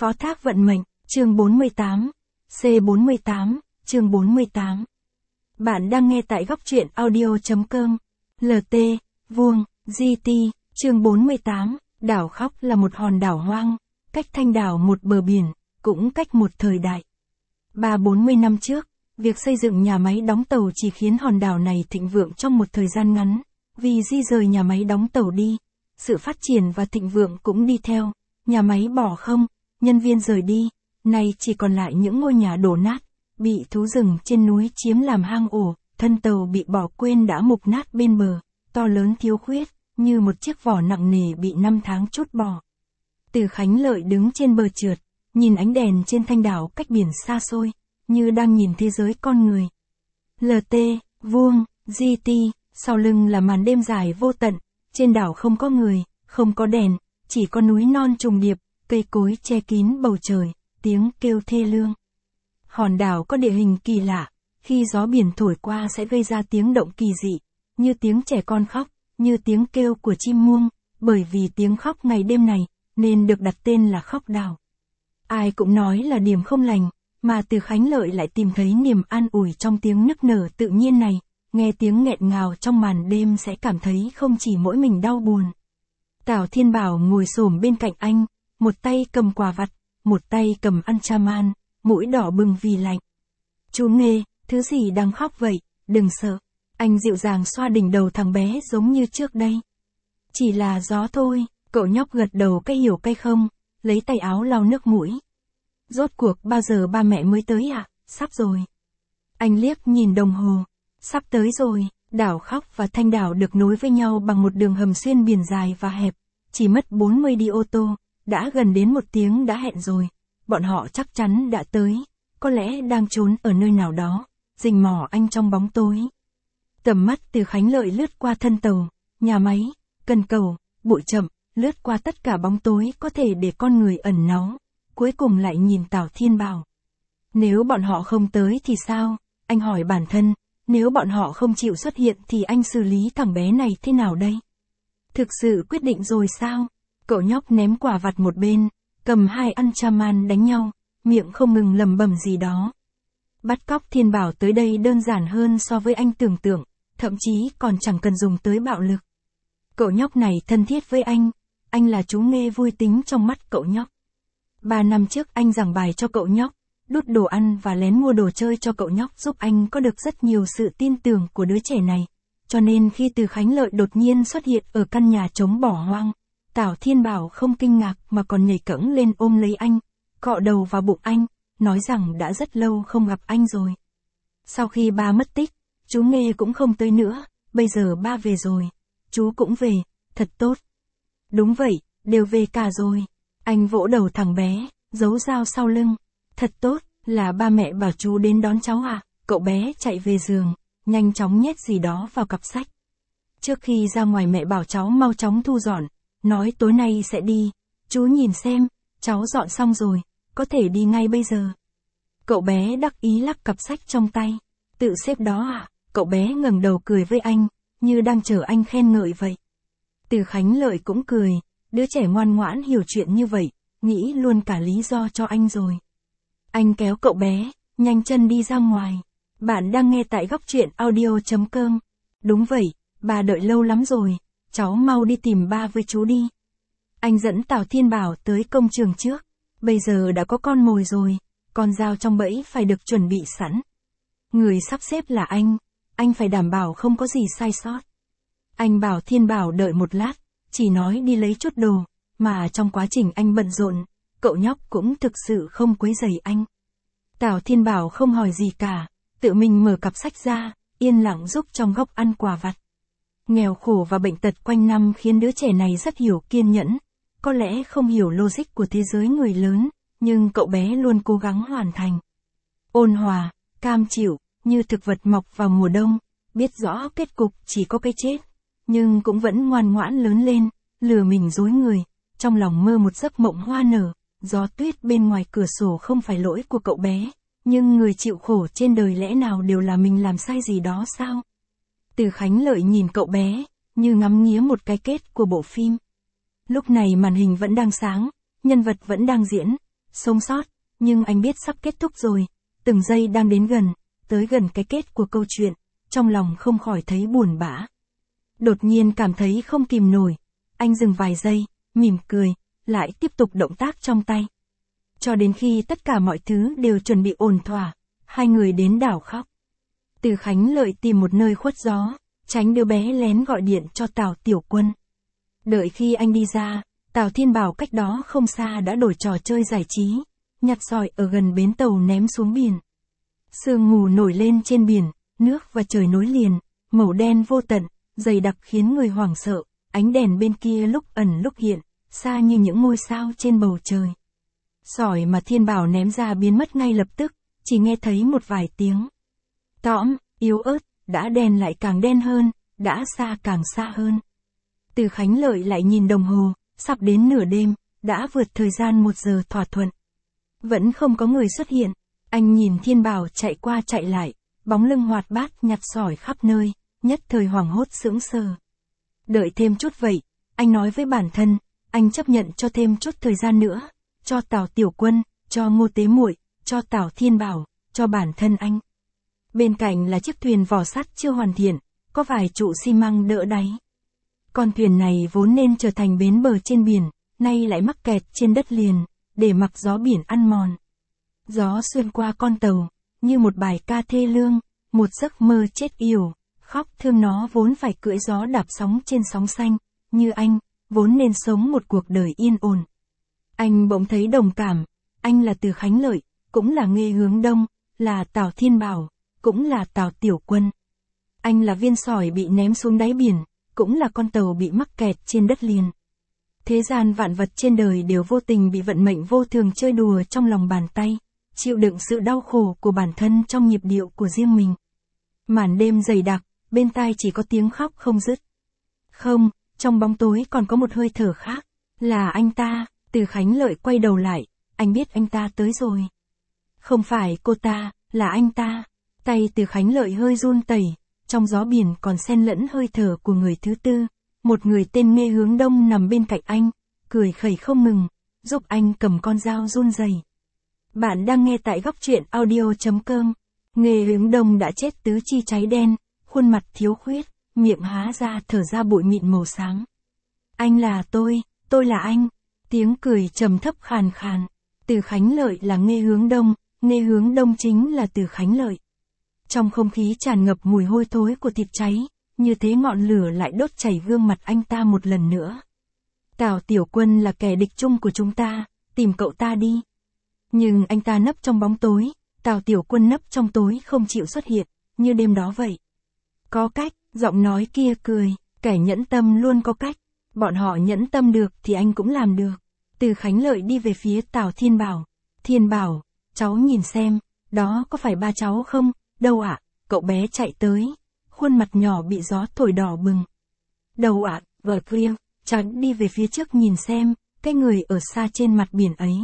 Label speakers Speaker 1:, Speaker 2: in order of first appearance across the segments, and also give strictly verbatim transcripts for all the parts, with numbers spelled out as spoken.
Speaker 1: Phó thác vận mệnh, chương bốn mươi tám. C bốn mươi tám, chương bốn mươi tám. Bạn đang nghe tại góc truyện audio.com. lờ tê, vuông, giê tê, chương bốn mươi tám. Đảo Khóc là một hòn đảo hoang, cách Thanh đảo một bờ biển, cũng cách một thời đại. Ba bốn mươi năm trước, việc xây dựng nhà máy đóng tàu chỉ khiến hòn đảo này thịnh vượng trong một thời gian ngắn. Vì di rời nhà máy đóng tàu đi, sự phát triển và thịnh vượng cũng đi theo. Nhà máy bỏ không, nhân viên rời đi, nay chỉ còn lại những ngôi nhà đổ nát, bị thú rừng trên núi chiếm làm hang ổ, thân tàu bị bỏ quên đã mục nát bên bờ, to lớn thiếu khuyết, như một chiếc vỏ nặng nề bị năm tháng trút bỏ. Từ Khánh Lợi đứng trên bờ trượt, nhìn ánh đèn trên Thanh đảo cách biển xa xôi, như đang nhìn thế giới con người. lờ tê, vuông, giê tê, sau lưng là màn đêm dài vô tận, trên đảo không có người, không có đèn, chỉ có núi non trùng điệp, cây cối che kín bầu trời, tiếng kêu thê lương. Hòn đảo có địa hình kỳ lạ, khi gió biển thổi qua sẽ gây ra tiếng động kỳ dị, như tiếng trẻ con khóc, như tiếng kêu của chim muông, bởi vì tiếng khóc ngày đêm này, nên được đặt tên là Khóc Đảo. Ai cũng nói là điểm không lành, mà Từ Khánh Lợi lại tìm thấy niềm an ủi trong tiếng nức nở tự nhiên này, nghe tiếng nghẹn ngào trong màn đêm sẽ cảm thấy không chỉ mỗi mình đau buồn. Tào Thiên Bảo ngồi xổm bên cạnh anh, một tay cầm quà vặt, một tay cầm ăn chaman, mũi đỏ bừng vì lạnh. Chú Nghê, thứ gì đang khóc vậy, đừng sợ. Anh dịu dàng xoa đỉnh đầu thằng bé giống như trước đây. Chỉ là gió thôi, cậu nhóc gật đầu cái hiểu cái không, lấy tay áo lau nước mũi. Rốt cuộc bao giờ ba mẹ mới tới ạ? À? Sắp rồi. Anh liếc nhìn đồng hồ. Sắp tới rồi. Đảo Khóc và Thanh đảo được nối với nhau bằng một đường hầm xuyên biển dài và hẹp. Chỉ mất bốn mươi đi ô tô, đã gần đến một tiếng đã hẹn rồi. Bọn họ chắc chắn đã tới, có lẽ đang trốn ở nơi nào đó, rình mò anh trong bóng tối. Tầm mắt Từ Khánh Lợi lướt qua thân tàu, nhà máy, cần cầu, bụi chậm, lướt qua tất cả bóng tối có thể để con người ẩn náu, cuối cùng lại nhìn Tào Thiên Bảo. Nếu bọn họ không tới thì sao? Anh hỏi bản thân, nếu bọn họ không chịu xuất hiện thì anh xử lý thằng bé này thế nào đây? Thực sự quyết định rồi sao? Cậu nhóc ném quả vặt một bên, cầm hai ăn chaman đánh nhau, miệng không ngừng lầm bầm gì đó. Bắt cóc Thiên Bảo tới đây đơn giản hơn so với anh tưởng tượng, thậm chí còn chẳng cần dùng tới bạo lực. Cậu nhóc này thân thiết với anh, anh là chú Nghê vui tính trong mắt cậu nhóc. Ba năm trước anh giảng bài cho cậu nhóc, đút đồ ăn và lén mua đồ chơi cho cậu nhóc giúp anh có được rất nhiều sự tin tưởng của đứa trẻ này. Cho nên khi Từ Khánh Lợi đột nhiên xuất hiện ở căn nhà trống bỏ hoang, Tào Thiên Bảo không kinh ngạc mà còn nhảy cẫng lên ôm lấy anh, cọ đầu vào bụng anh, nói rằng đã rất lâu không gặp anh rồi. Sau khi ba mất tích, chú Nghê cũng không tới nữa, bây giờ ba về rồi, chú cũng về, thật tốt. Đúng vậy, đều về cả rồi. Anh vỗ đầu thằng bé, giấu dao sau lưng. Thật tốt, là ba mẹ bảo chú đến đón cháu à? Cậu bé chạy về giường, nhanh chóng nhét gì đó vào cặp sách. Trước khi ra ngoài mẹ bảo cháu mau chóng thu dọn, nói tối nay sẽ đi. Chú nhìn xem, cháu dọn xong rồi, có thể đi ngay bây giờ. Cậu bé đắc ý lắc cặp sách trong tay. Tự xếp đó à? Cậu bé ngẩng đầu cười với anh, như đang chờ anh khen ngợi vậy. Từ Khánh Lợi cũng cười, đứa trẻ ngoan ngoãn hiểu chuyện như vậy, nghĩ luôn cả lý do cho anh rồi. Anh kéo cậu bé, nhanh chân đi ra ngoài. Bạn đang nghe tại góc truyện audio.com. Đúng vậy, bà đợi lâu lắm rồi, cháu mau đi tìm ba với chú đi. Anh dẫn Tào Thiên Bảo tới công trường trước, bây giờ đã có con mồi rồi, con dao trong bẫy phải được chuẩn bị sẵn. Người sắp xếp là anh, anh phải đảm bảo không có gì sai sót. Anh bảo Thiên Bảo đợi một lát, chỉ nói đi lấy chút đồ, mà trong quá trình anh bận rộn, cậu nhóc cũng thực sự không quấy rầy anh. Tào Thiên Bảo không hỏi gì cả, tự mình mở cặp sách ra, yên lặng giúp trong góc ăn quà vặt. Nghèo khổ và bệnh tật quanh năm khiến đứa trẻ này rất hiểu kiên nhẫn, có lẽ không hiểu logic của thế giới người lớn, nhưng cậu bé luôn cố gắng hoàn thành. Ôn hòa, cam chịu, như thực vật mọc vào mùa đông, biết rõ kết cục chỉ có cái chết, nhưng cũng vẫn ngoan ngoãn lớn lên, lừa mình dối người, trong lòng mơ một giấc mộng hoa nở. Gió tuyết bên ngoài cửa sổ không phải lỗi của cậu bé, nhưng người chịu khổ trên đời lẽ nào đều là mình làm sai gì đó sao? Từ Khánh Lợi nhìn cậu bé, như ngắm nghía một cái kết của bộ phim. Lúc này màn hình vẫn đang sáng, nhân vật vẫn đang diễn, sống sót, nhưng anh biết sắp kết thúc rồi, từng giây đang đến gần, tới gần cái kết của câu chuyện, trong lòng không khỏi thấy buồn bã. Đột nhiên cảm thấy không kìm nổi, anh dừng vài giây, mỉm cười, lại tiếp tục động tác trong tay. Cho đến khi tất cả mọi thứ đều chuẩn bị ổn thỏa, hai người đến đảo khóc. Từ Khánh Lợi tìm một nơi khuất gió, tránh đứa bé lén gọi điện cho Tào Tiểu Quân. Đợi khi anh đi ra, Tào Thiên Bảo cách đó không xa đã đổi trò chơi giải trí, nhặt sỏi ở gần bến tàu ném xuống biển. Sương mù nổi lên trên biển, nước và trời nối liền, màu đen vô tận, dày đặc khiến người hoảng sợ, ánh đèn bên kia lúc ẩn lúc hiện, xa như những ngôi sao trên bầu trời. Sỏi mà Thiên Bảo ném ra biến mất ngay lập tức, chỉ nghe thấy một vài tiếng tõm, yếu ớt, đã đen lại càng đen hơn, đã xa càng xa hơn. Từ Khánh Lợi lại nhìn đồng hồ, sắp đến nửa đêm, đã vượt thời gian một giờ thỏa thuận. Vẫn không có người xuất hiện, anh nhìn Thiên Bảo chạy qua chạy lại, bóng lưng hoạt bát nhặt sỏi khắp nơi, nhất thời hoảng hốt sững sờ. Đợi thêm chút vậy, anh nói với bản thân, anh chấp nhận cho thêm chút thời gian nữa, cho Tào Tiểu Quân, cho Ngô Tế Muội, cho Tào Thiên Bảo, cho bản thân anh. Bên cạnh là chiếc thuyền vỏ sắt chưa hoàn thiện, có vài trụ xi măng đỡ đáy. Con thuyền này vốn nên trở thành bến bờ trên biển, nay lại mắc kẹt trên đất liền, để mặc gió biển ăn mòn. Gió xuyên qua con tàu, như một bài ca thê lương, một giấc mơ chết yểu, khóc thương nó vốn phải cưỡi gió đạp sóng trên sóng xanh, như anh, vốn nên sống một cuộc đời yên ổn. Anh bỗng thấy đồng cảm, anh là Từ Khánh Lợi, cũng là Nghê Hướng Đông, là Tào Thiên Bảo, cũng là Tào Tiểu Quân. Anh là viên sỏi bị ném xuống đáy biển, cũng là con tàu bị mắc kẹt trên đất liền. Thế gian vạn vật trên đời đều vô tình bị vận mệnh vô thường chơi đùa trong lòng bàn tay, chịu đựng sự đau khổ của bản thân trong nhịp điệu của riêng mình. Màn đêm dày đặc, bên tai chỉ có tiếng khóc không dứt. Không, trong bóng tối còn có một hơi thở khác, là anh ta. Từ Khánh Lợi quay đầu lại, anh biết anh ta tới rồi. Không phải cô ta, là anh ta. Tay Từ Khánh Lợi hơi run tẩy, trong gió biển còn xen lẫn hơi thở của người thứ tư, một người tên Nghê Hướng Đông nằm bên cạnh anh, cười khẩy không ngừng, giúp anh cầm con dao run rẩy. Bạn đang nghe tại góc truyện audio chấm com. Nghê Hướng Đông đã chết tứ chi cháy đen, khuôn mặt thiếu khuyết, miệng há ra thở ra bụi mịn màu sáng. Anh là tôi, tôi là anh. Tiếng cười trầm thấp khàn khàn. Từ Khánh Lợi là Nghê Hướng Đông, Nghê Hướng Đông chính là Từ Khánh Lợi. Trong không khí tràn ngập mùi hôi thối của thịt cháy, như thế ngọn lửa lại đốt chảy gương mặt anh ta một lần nữa. Tào Tiểu Quân là kẻ địch chung của chúng ta, tìm cậu ta đi. Nhưng anh ta nấp trong bóng tối, Tào Tiểu Quân nấp trong tối không chịu xuất hiện, như đêm đó vậy. Có cách, giọng nói kia cười, kẻ nhẫn tâm luôn có cách. Bọn họ nhẫn tâm được thì anh cũng làm được. Từ Khánh Lợi đi về phía Tào Thiên Bảo. Thiên Bảo, cháu nhìn xem, đó có phải ba cháu không? Đâu ạ, cậu bé chạy tới. Khuôn mặt nhỏ bị gió thổi đỏ bừng. Đâu ạ, vợ kia, cháu đi về phía trước nhìn xem, cái người ở xa trên mặt biển ấy.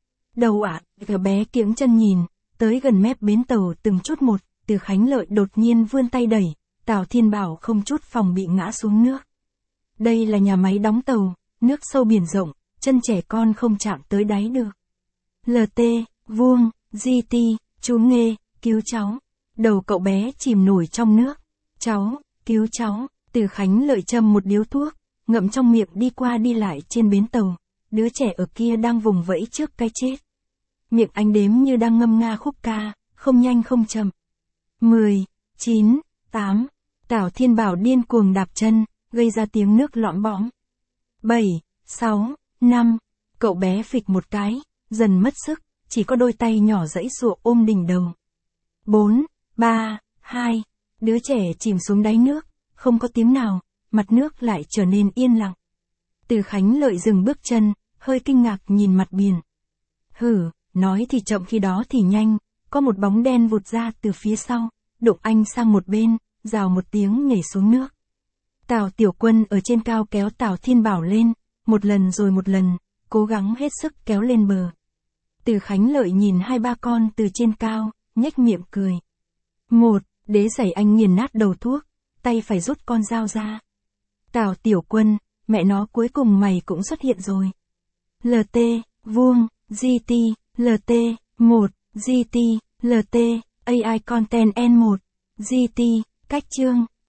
Speaker 1: Đâu ạ, cậu bé kiễng chân nhìn, tới gần mép bến tàu từng chút một, Từ Khánh Lợi đột nhiên vươn tay đẩy, Tào Thiên Bảo không chút phòng bị ngã xuống nước. Đây là nhà máy đóng tàu, nước sâu biển rộng, chân trẻ con không chạm tới đáy được. lờ tê, Vuông, giê tê, chú Nghê, cứu cháu. Đầu cậu bé chìm nổi trong nước. Cháu, cứu cháu. Từ Khánh Lợi châm một điếu thuốc, ngậm trong miệng đi qua đi lại trên bến tàu. Đứa trẻ ở kia đang vùng vẫy trước cái chết. Miệng anh đếm như đang ngâm nga khúc ca, không nhanh không chậm. mười, chín, tám. Tào Thiên Bảo điên cuồng đạp chân, gây ra tiếng nước lõm bõm. bảy, sáu, năm. Cậu bé phịch một cái, dần mất sức, chỉ có đôi tay nhỏ giãy giụa ôm đỉnh đầu. bốn, ba, hai. Đứa trẻ chìm xuống đáy nước, không có tiếng nào, mặt nước lại trở nên yên lặng. Từ Khánh Lợi dừng bước chân, hơi kinh ngạc nhìn mặt biển. Hử, nói thì chậm khi đó thì nhanh, có một bóng đen vụt ra từ phía sau, đụng anh sang một bên, rào một tiếng nhảy xuống nước. Tào Tiểu Quân ở trên cao kéo Tào Thiên Bảo lên, một lần rồi một lần, cố gắng hết sức kéo lên bờ. Từ Khánh Lợi nhìn hai ba con từ trên cao, nhếch miệng cười. Một, đế giày anh nghiền nát đầu thuốc, tay phải rút con dao ra. Tào Tiểu Quân, mẹ nó cuối cùng mày cũng xuất hiện rồi. lờ tê, Vuông, giê tê, lờ tê, một, giê tê, lờ tê, a i Content N một, giê tê, cách chương,